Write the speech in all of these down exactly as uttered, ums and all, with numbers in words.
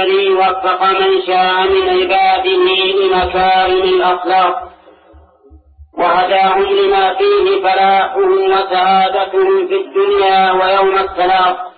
الذي وفق من شاء من عباده لمكارم الأخلاق وهداهم لما فيه فلاحهم وسعادتهم في الدنيا ويوم التلاق.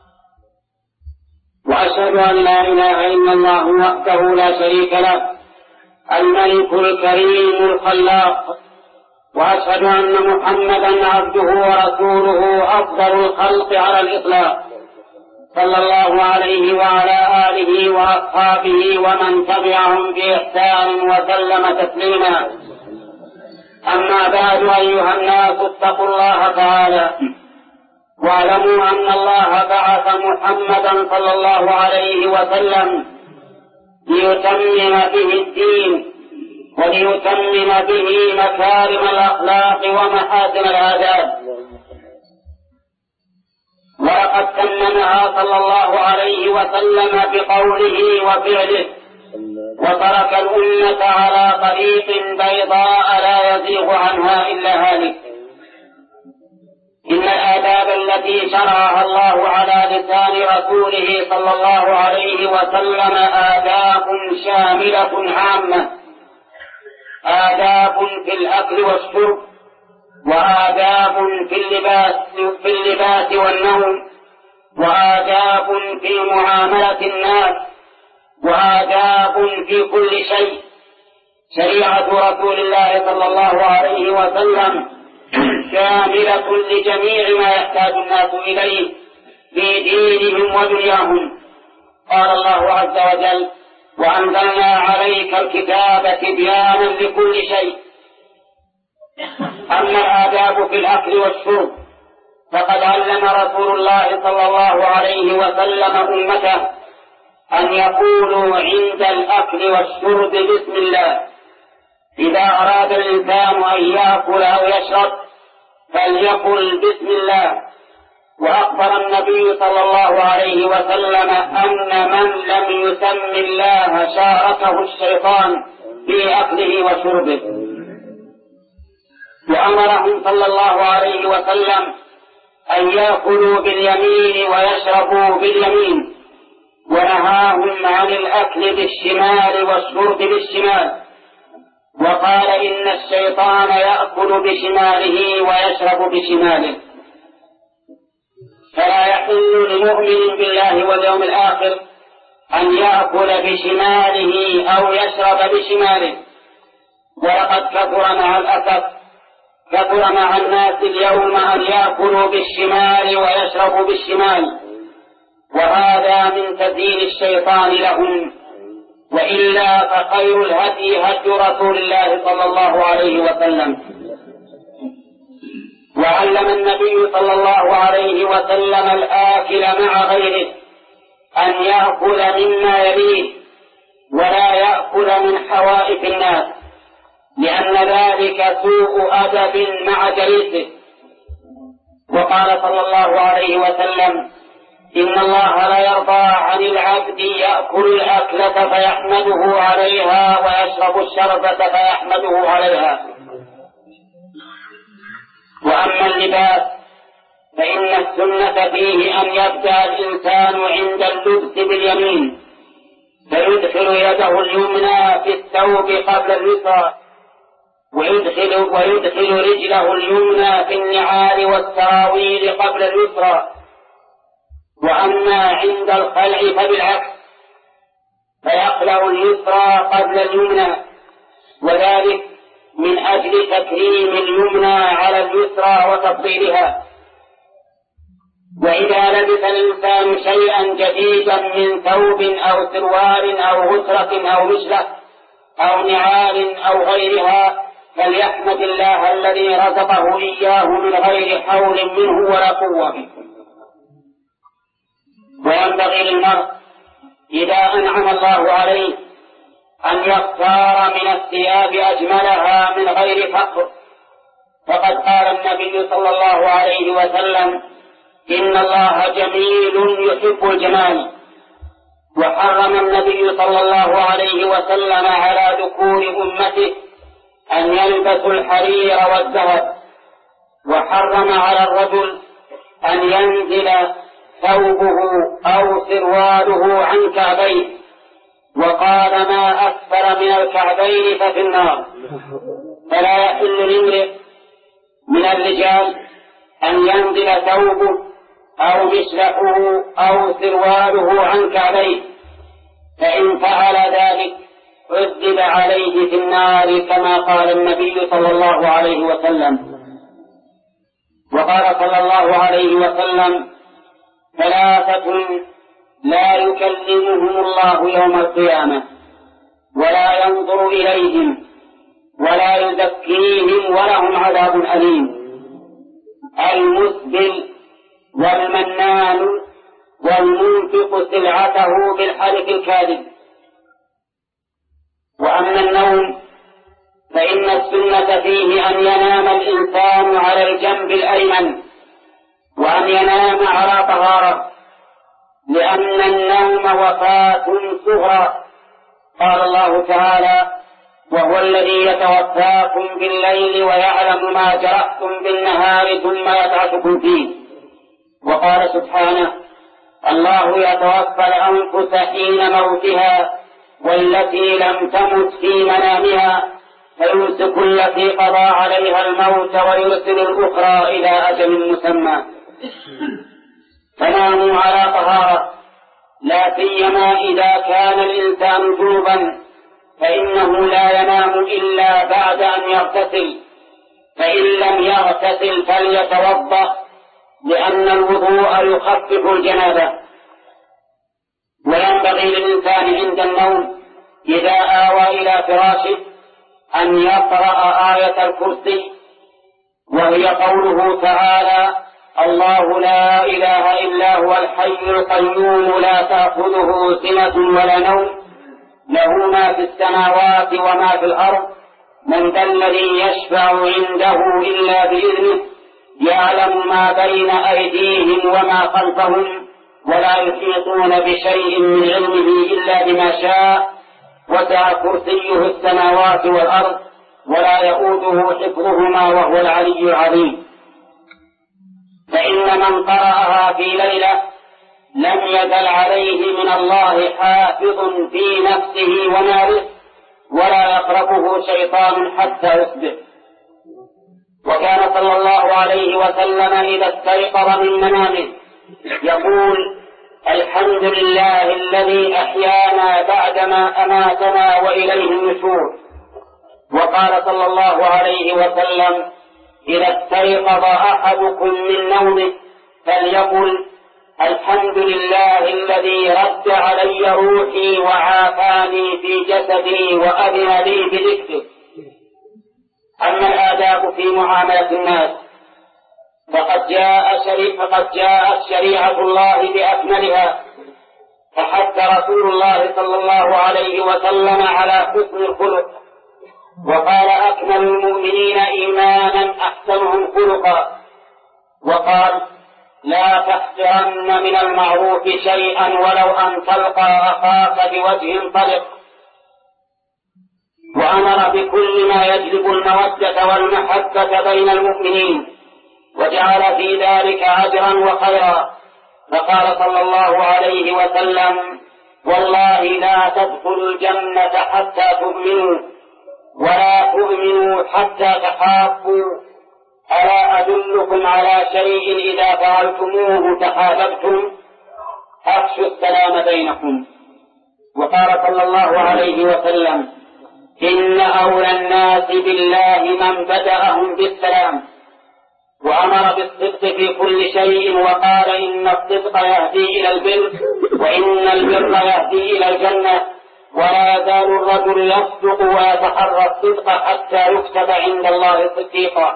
وأشهد أن لا إله إلا الله وحده لا شريك له الملك الكريم الخلاق، وأشهد أن محمدا عبده ورسوله أفضل الخلق على الإطلاق، صلى الله عليه وعلى آله وأصحابه ومن تبعهم بإحسان وسلم تسليما. أما بعد، أيها الناس اتقوا الله تعالى واعلموا أن الله بعث محمدا صلى الله عليه وسلم ليتمم به الدين وليتمم به مكارم الأخلاق ومحاسن الآداب، ولقد تممها صلى الله عليه وسلم بقوله وفعله، وترك الأمة على طريق بيضاء لا يزيغ عنها إلا هالك. إن الآداب التي شرعها الله على لسان رسوله صلى الله عليه وسلم آداب شاملة عامة، آداب في الأكل والشرب، وآداب في اللباس, في اللباس والنوم، وآداب في معاملة الناس، وآداب في كل شيء. شريعة رسول الله صلى الله عليه وسلم شاملة لجميع ما يحتاج الناس إليه في دينهم ودنياهم. قال الله عز وجل: وأنزلنا عليك الكتاب تبيانا لكل شيء. أما الآداب في الأكل والشرب فقد علم رسول الله صلى الله عليه وسلم أمته أن يقولوا عند الأكل والشرب بسم الله. إذا أراد الإنسان أن يأكل أو يشرب فليقل بسم الله. وأخبر النبي صلى الله عليه وسلم أن من لم يسم الله شاركه الشيطان في أكله وشربه. وأمرهم صلى الله عليه وسلم أن يأكلوا باليمين ويشربوا باليمين، ونهاهم عن الأكل بالشمال والشرب بالشمال، وقال: إن الشيطان يأكل بشماله ويشرب بشماله. فلا يحل لمؤمن بالله واليوم الآخر أن يأكل بشماله أو يشرب بشماله. ولقد كثر مع الأسف كثر مع الناس اليوم أن يأكلوا بالشمال ويشربوا بالشمال، وهذا من تزيين الشيطان لهم. وإلا فخير الهدي هدي رسول الله صلى الله عليه وسلم. وعلم النبي صلى الله عليه وسلم الآكل مع غيره أن يأكل مما يليه ولا يأكل من حوائف الناس، لأن ذلك سوء أدب مع جليسه. وقال صلى الله عليه وسلم: إن الله لا يرضى عن العبد يأكل الأكلة فيحمده عليها ويشرب الشربة فيحمده عليها. وأما اللباس فإن السنة فيه أن يبدأ الإنسان عند اللبس باليمين، فيدخل يده اليمنى في الثوب قبل اليسرى، ويدخل, ويدخل رجله اليمنى في النعال والسراويل قبل اليسرى. وأما عند الخلع فبالعكس، فيخلع اليسرى قبل اليمنى، وذلك من أجل تكريم اليمنى على اليسرى وتفضيلها. وإذا لبس الإنسان شيئا جديدا من ثوب أو سروال أو غترة أو مشلة أو نعال أو غيرها فليحمد الله الذي رزقه إياه من غير حول منه ولا قوة منه. وينبغي للمرء إذا أنعم الله عليه أن يختار من الثياب أجملها من غير فقر، فقد قال النبي صلى الله عليه وسلم: إن الله جميل يحب الجمال. وحرم النبي صلى الله عليه وسلم على ذكور أمته أن يلبسوا الحرير والذهب، وحرم على الرجل أن ينزل ثوبه أو سرواله عن كعبيه، وقال ما أسفل من الكعبين ففي النار. فلا يحل لامرئ من الرجال أن ينزل ثوبه أو مشلحه أو سرواله عن كعبيه، فإن فعل ذلك عذب عليه في النار كما قال النبي صلى الله عليه وسلم. وقال صلى الله عليه وسلم ثلاثة لا يكلمهم الله يوم القيامة ولا ينظر إليهم ولا يزكيهم ولهم عذاب أليم: المسبل والمنان والمنفق سلعته بالحلف الكاذب. وأما النوم فإن السنة فيه أن ينام الإنسان على الجنب الأيمن وأن ينام على طهارة، لأن النوم وفاة صغرى. قال الله تعالى: وهو الذي يتوفاكم بالليل ويعلم ما جرحتم بالنهار ثم يبعثكم فيه. وقال سبحانه: الله يتوفى الأنفس حين موتها والتي لم تمت في منامها فيمسك التي قضى عليها الموت ويرسل الأخرى إلى أجل مسمى. فناموا على طهارة، لا سيما إذا كان الإنسان جنبا، فإنه لا ينام إلا بعد أن يغتسل، فإن لم يغتسل فليتوضأ، لأن الوضوء يخفف الجنابة. وينبغي للإنسان عند النوم إذا آوى إلى فراشه أن يقرأ آية الكرسي، وهي قوله تعالى: الله لا إله إلا هو الحي القيوم لا تأخذه سنة ولا نوم له ما في السماوات وما في الأرض من ذا الذي يشفع عنده إلا بإذنه يعلم ما بين أيديهم وما خلفهم ولا يحيطون بشيء من علمه إلا بما شاء وسع كرسيه السماوات والأرض ولا يؤوده حفظهما وهو العلي العظيم. فإن من قرأها في ليلة لم يزل عليه من الله حافظ في نفسه وماله ولا يقربه شيطان حتى يصبح. وكان صلى الله عليه وسلم إذا استيقظ من منامه يقول: الحمد لله الذي أحيانا بعدما أماتنا وإليه النشور. وقال صلى الله عليه وسلم: إذا استيقظ أحدكم من نومه فليقل: الحمد لله الذي رد علي روحي وعافاني في جسدي وأذن لي بذكره. أما الآداب في معاملة الناس فقد جاء شريعة فقد جاءت شريعة الله بأكملها، فحث رسول الله صلى الله عليه وسلم على حسن الخلق، وقال: أكمل المؤمنين إيمانا أحسنهم خلقا. وقال: لا تحقرن من المعروف شيئا ولو أن تلقى أخاك بوجه طلق. وأمر بكل ما يجلب المودة والمحبة بين المؤمنين، وجعل في ذلك أجرا وخيرا. فقال صلى الله عليه وسلم: والله لا تدخلوا الجنة حتى تؤمنوا ولا تؤمنوا حتى تحابوا. ألا أدلكم على شيء إذا فعلتموه تحاببتم؟ أفشوا السلام بينكم. وقال صلى الله عليه وسلم: إن أولى الناس بالله من بدأهم بالسلام. وأمر بالصدق في كل شيء، وقال: إن الصدق يهدي إلى البر وإن البر يهدي إلى الجنة، ولا يزال الرجل يصدق ويتحرى الصدق حتى يكتب عند الله صديقا.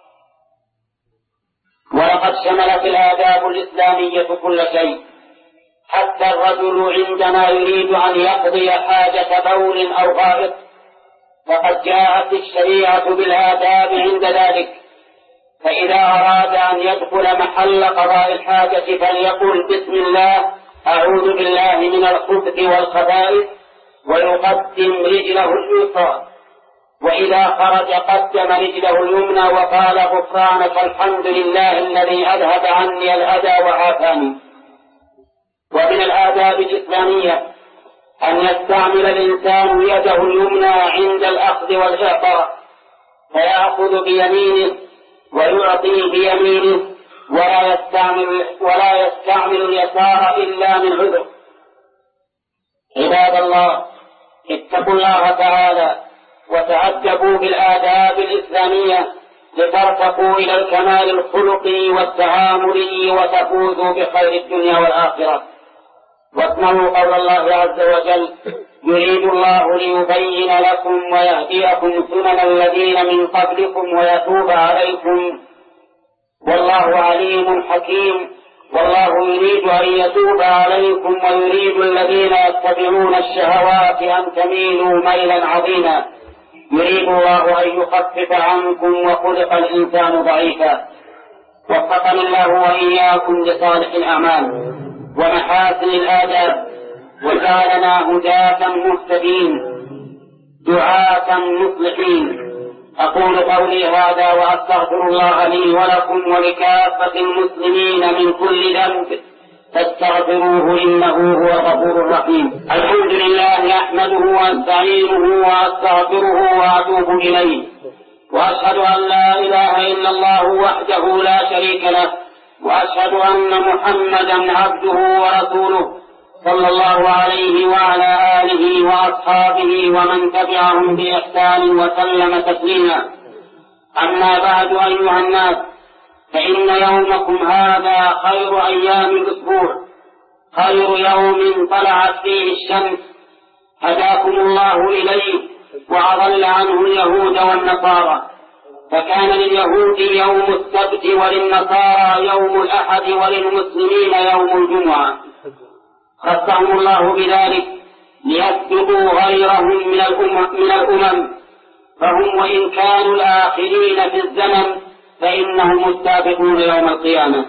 ولقد شملت الآداب الإسلامية كل شيء، حتى الرجل عندما يريد أن يقضي حاجة بول أو غائط فقد جاءت الشريعة بالآداب عند ذلك. فإذا أراد أن يدخل محل قضاء الحاجة فليقل: بسم الله، أعوذ بالله من الخبث والخبائث، ويقدم رجله اليسرى. وإذا خرج قدم رجله اليمنى وقال: غفرانك الحمد لله الذي أذهب عني الأذى وعافاني. ومن الآداب الإسلامية أن يستعمل الإنسان يده اليمنى عند الأخذ والإعطاء، فيأخذ بيمينه ويعطي بيمينه، ولا يستعمل, ولا يستعمل اليسار إلا من عذر. عباد الله، اتقوا الله تعالى وتأدبوا بالآداب الإسلامية لترتقوا إلى الكمال الخلقي والتعاملي وتفوزوا بخير الدنيا والآخرة. واسمعوا قول الله عز وجل: يريد الله ليبين لكم ويهديكم سنن الذين من قبلكم ويتوب عليكم والله عليم حكيم. والله يريد أن يتوب عليكم ويريد الذين يتبعون الشهوات أن تميلوا ميلا عظيما. يريد الله أن يخفف عنكم وخلق الإنسان ضعيفا. وفقني الله وإياكم لصالح الأعمال ومحاسن الآداب، وجعلنا هداة مهتدين دعاة مصلحين. أقول قولي هذا وأستغفر الله لي ولكم ولكافة المسلمين من كل ذنب، فاستغفروه إنه هو الغفور الرحيم. الحمد لله، أحمده وأستعينه وأستغفره وأتوب إليه، وأشهد أن لا إله إلا الله وحده لا شريك له، وأشهد أن محمدا عبده ورسوله صلى الله عليه وعلى آله وأصحابه ومن تبعهم بإحسان وسلم تسليما. أما بعد أيها الناس، فإن يومكم هذا خير أيام الأسبوع، خير يوم طلعت فيه الشمس هداكم الله إليه وأضل عنه اليهود والنصارى. فكان لليهود يوم السبت وللنصارى يوم الأحد وللمسلمين يوم الجمعة، خصهم الله بذلك ليسبقوا غيرهم من الأمم, من الأمم فهم وإن كانوا الآخرين في الزمن فإنهم السابقون يوم القيامة.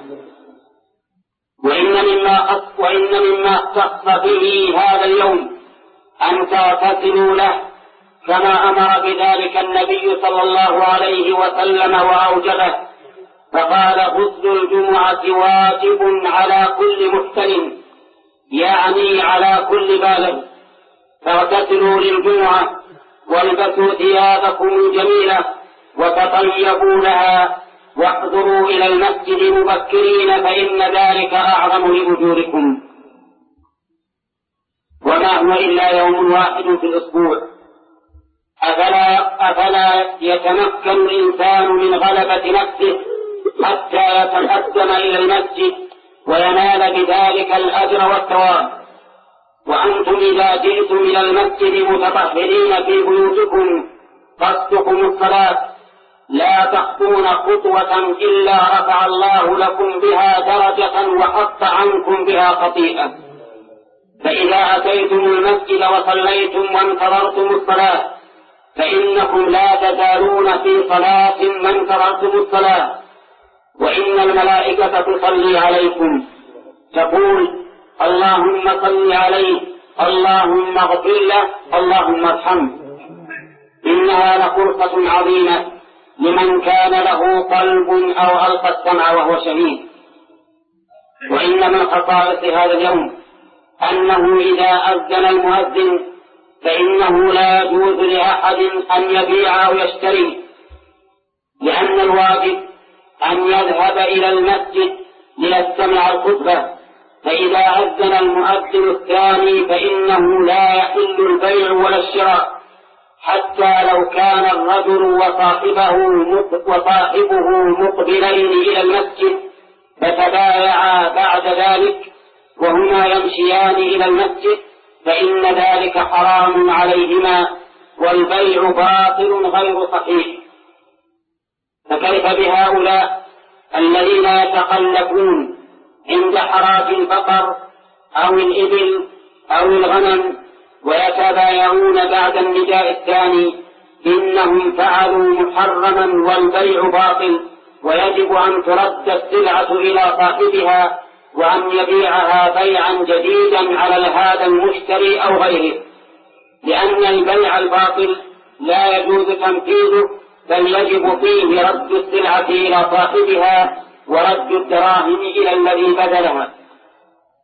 وإن مما وإن مما اختص به هذا اليوم أن تغتسلوا له كما أمر بذلك النبي صلى الله عليه وسلم وأوجبه، فقال: غسل الجمعة واجب على كل محتلم، يعني على كل بالغ. فاغتسلوا للجمعة والبسوا ثيابكم الجميلة وتطيبوا لها واحضروا إلى المسجد مبكرين، فإن ذلك أعظم لأجوركم. وما هو إلا يوم واحد في الأسبوع، أفلا, أفلا يتمكن الإنسان من غلبة نفسه حتى يتقدم إلى المسجد وينال بذلك الأجر والثواب؟ وأنتم إذا جئتم إلى المسجد متطهرين في بيوتكم قصدكم الصلاة، لا تخطون خطوة إلا رفع الله لكم بها درجة وحط عنكم بها خطيئة. فإذا أتيتم المسجد وصليتم وانتظرتم الصلاة فإنكم لا تزالون في صلاة ما انتظرتم الصلاة، وإن الملائكة تصلي عليكم تقول: اللهم صل عليه، اللهم اغفر له، اللهم ارحمه. إنها لفرصة عظيمة لمن كان له قلب أو ألقى السمع وهو شهيد. وإن من خصائص هذا اليوم أنه إذا أذن المؤذن فإنه لا يجوز لأحد أن يبيع أو يشتري، لأن الواجب أن يذهب إلى المسجد ليستمع الخطبة. فإذا أذن المؤذن الثاني فإنه لا يحل البيع ولا الشراء، حتى لو كان الرجل وصاحبه وصاحبه مقبلين إلى المسجد فتبايعا بعد ذلك وهما يمشيان إلى المسجد، فإن ذلك حرام عليهما والبيع باطل غير صحيح. فكيف بهؤلاء الذين يتخلفون عند حراج البقر أو الإبل أو الغنم ويتبايعون بعد النداء الثاني؟ إنهم فعلوا محرما والبيع باطل، ويجب أن ترد السلعة إلى صاحبها وأن يبيعها بيعا جديدا على هذا المشتري أو غيره، لأن البيع الباطل لا يجوز تنفيذه، بل يجب فيه رد السلعة إلى صاحبها ورد الدراهم إلى الذي بذلها.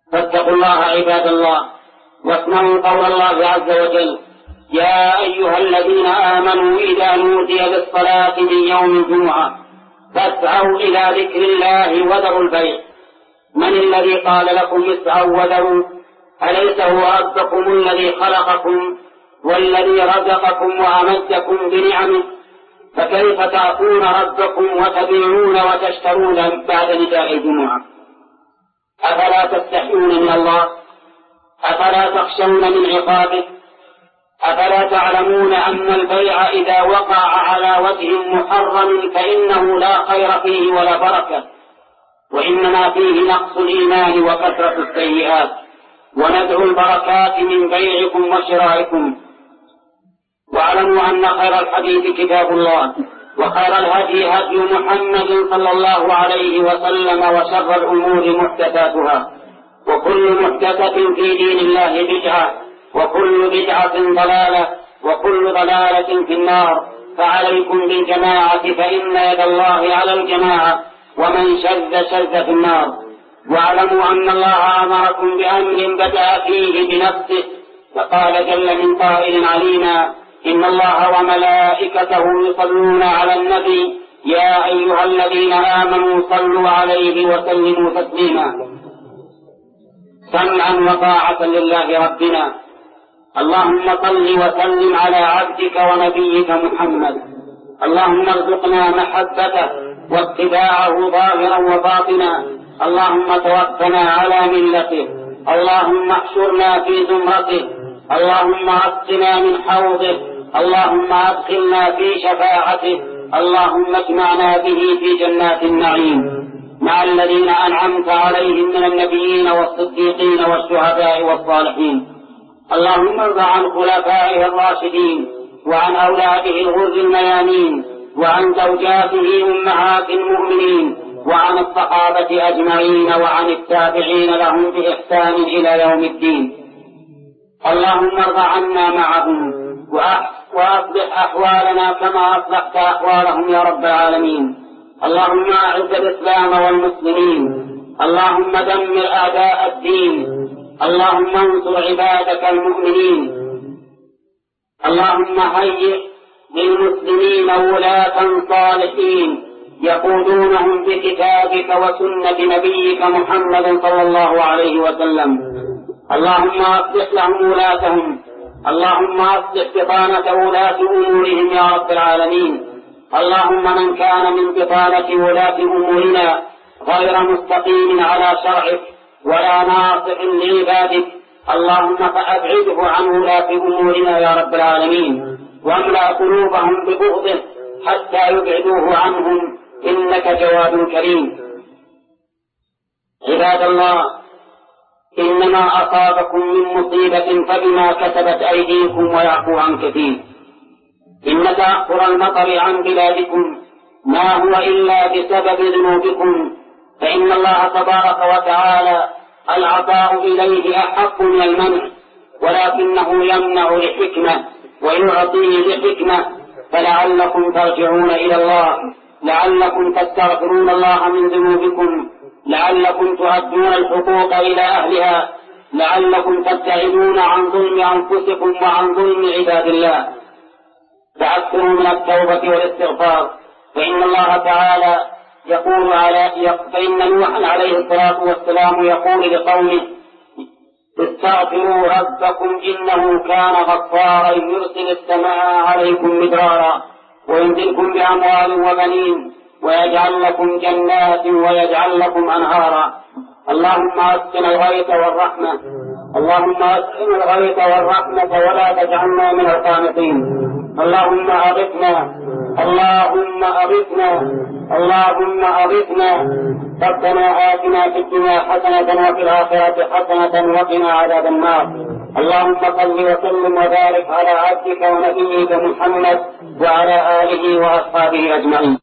فاتقوا الله عباد الله، واسمعوا قول الله عز وجل: يا أيها الذين آمنوا إذا نودي للصلاة من يوم الجمعة فاسعوا إلى ذكر الله وذروا البيع. من الذي قال لكم اسعوا وذروا؟ أليس هو ربكم الذي خلقكم والذي رزقكم وأمدكم بنعمه؟ فكيف تعصون ربكم وتبيعون وتشترون بعد نداء الجمعة؟ أفلا تستحيون من الله؟ أفلا تخشون من عقابه؟ أفلا تعلمون أن البيع إذا وقع على وجه محرم فإنه لا خير فيه ولا بركة، وإنما فيه نقص الإيمان وكثرة السيئات، ونزع البركات من بيعكم وشرائكم. واعلموا أن خير الحديث كتاب الله، وخير الهدي هدي محمد صلى الله عليه وسلم، وشر الأمور محدثاتها، وكل محدثة في دين الله بدعة، وكل بدعة ضلالة، وكل ضلالة في النار. فعليكم بالجماعة فإن يد الله على الجماعة، ومن شذ شذ في النار. واعلموا أن الله أمركم بأمر بدأ فيه بنفسه، فقال جل من قائل علينا: إن الله وملائكته يصلون على النبي يا أيها الذين آمنوا صلوا عليه وسلموا تسليما. سمعا وطاعة لله ربنا. اللهم صل وسلم على عبدك ونبيك محمد. اللهم ارزقنا محبته واتباعه ظاهرا وباطنا. اللهم توفنا على ملته. اللهم احشرنا في زمرته. اللهم اسقنا من حوضه. اللهم ادخلنا في شفاعته. اللهم اجمعنا به في جنات النعيم مع الذين أنعمت عليهم من النبيين والصديقين والشهداء والصالحين. اللهم ارض عن خلفائه الراشدين، وعن أولاده الغر الميامين، وعن زوجاته أمهات المؤمنين، وعن الصحابة أجمعين، وعن التابعين لهم بإحسان إلى يوم الدين. اللهم ارض عنا معهم، وأصلح أحوالنا كما أصلحت أحوالهم يا رب العالمين. اللهم أعز الإسلام والمسلمين. اللهم دمر أعداء الدين. اللهم انصر عبادك المؤمنين. اللهم هيئ للمسلمين ولاة صالحين يقودونهم بكتابك وسنة نبيك محمد صلى الله عليه وسلم. اللهم أصلح لهم ولاتهم. اللهم أصلح بطانة ولاة أمورهم يا رب العالمين. اللهم من كان من بطانة ولاة أمورنا غير مستقيم على شرعك ولا ناصح لعبادك، اللهم فأبعده عن ولاة أمورنا يا رب العالمين، واملأ قلوبهم ببغضه حتى يبعدوه عنهم، إنك جواد كريم. عباد الله، إنما أصابكم من مصيبة فبما كسبت أيديكم ويعفو عن كثير. إن تأخر المطر عن بلادكم ما هو إلا بسبب ذنوبكم، فإن الله تبارك وتعالى العطاء إليه أحق من المنع، ولكنه يمنع لحكمة ويعطيه لحكمة، فلعلكم ترجعون إلى الله، لعلكم تستغفرون الله من ذنوبكم، لعلكم تؤدون الحقوق إلى أهلها، لعلكم تبتعدون عن ظلم أنفسكم وعن ظلم عباد الله. فأكثروا من التوبة والاستغفار، فإن الله تعالى يقول على فإن نوحا عليه الصلاة والسلام يقول لقومه: استغفروا ربكم إنه كان غفارا يرسل السماء عليكم مدرارا ويمددكم بأموال وبنين ويجعل لكم جنات ويجعل لكم أنهارا. اللهم اسقنا الغيث والرحمة، اللهم اسقنا الغيث والرحمة ولا تجعلنا من القانطين. اللهم أغثنا، اللهم أغثنا، اللهم أغثنا. ربنا آتنا في الدنيا حسنة وفي الآخرة حسنة وقنا عذاب النار. اللهم صل وسلم وبارك على عبدك ونبيك محمد وعلى آله وأصحابه أجمعين.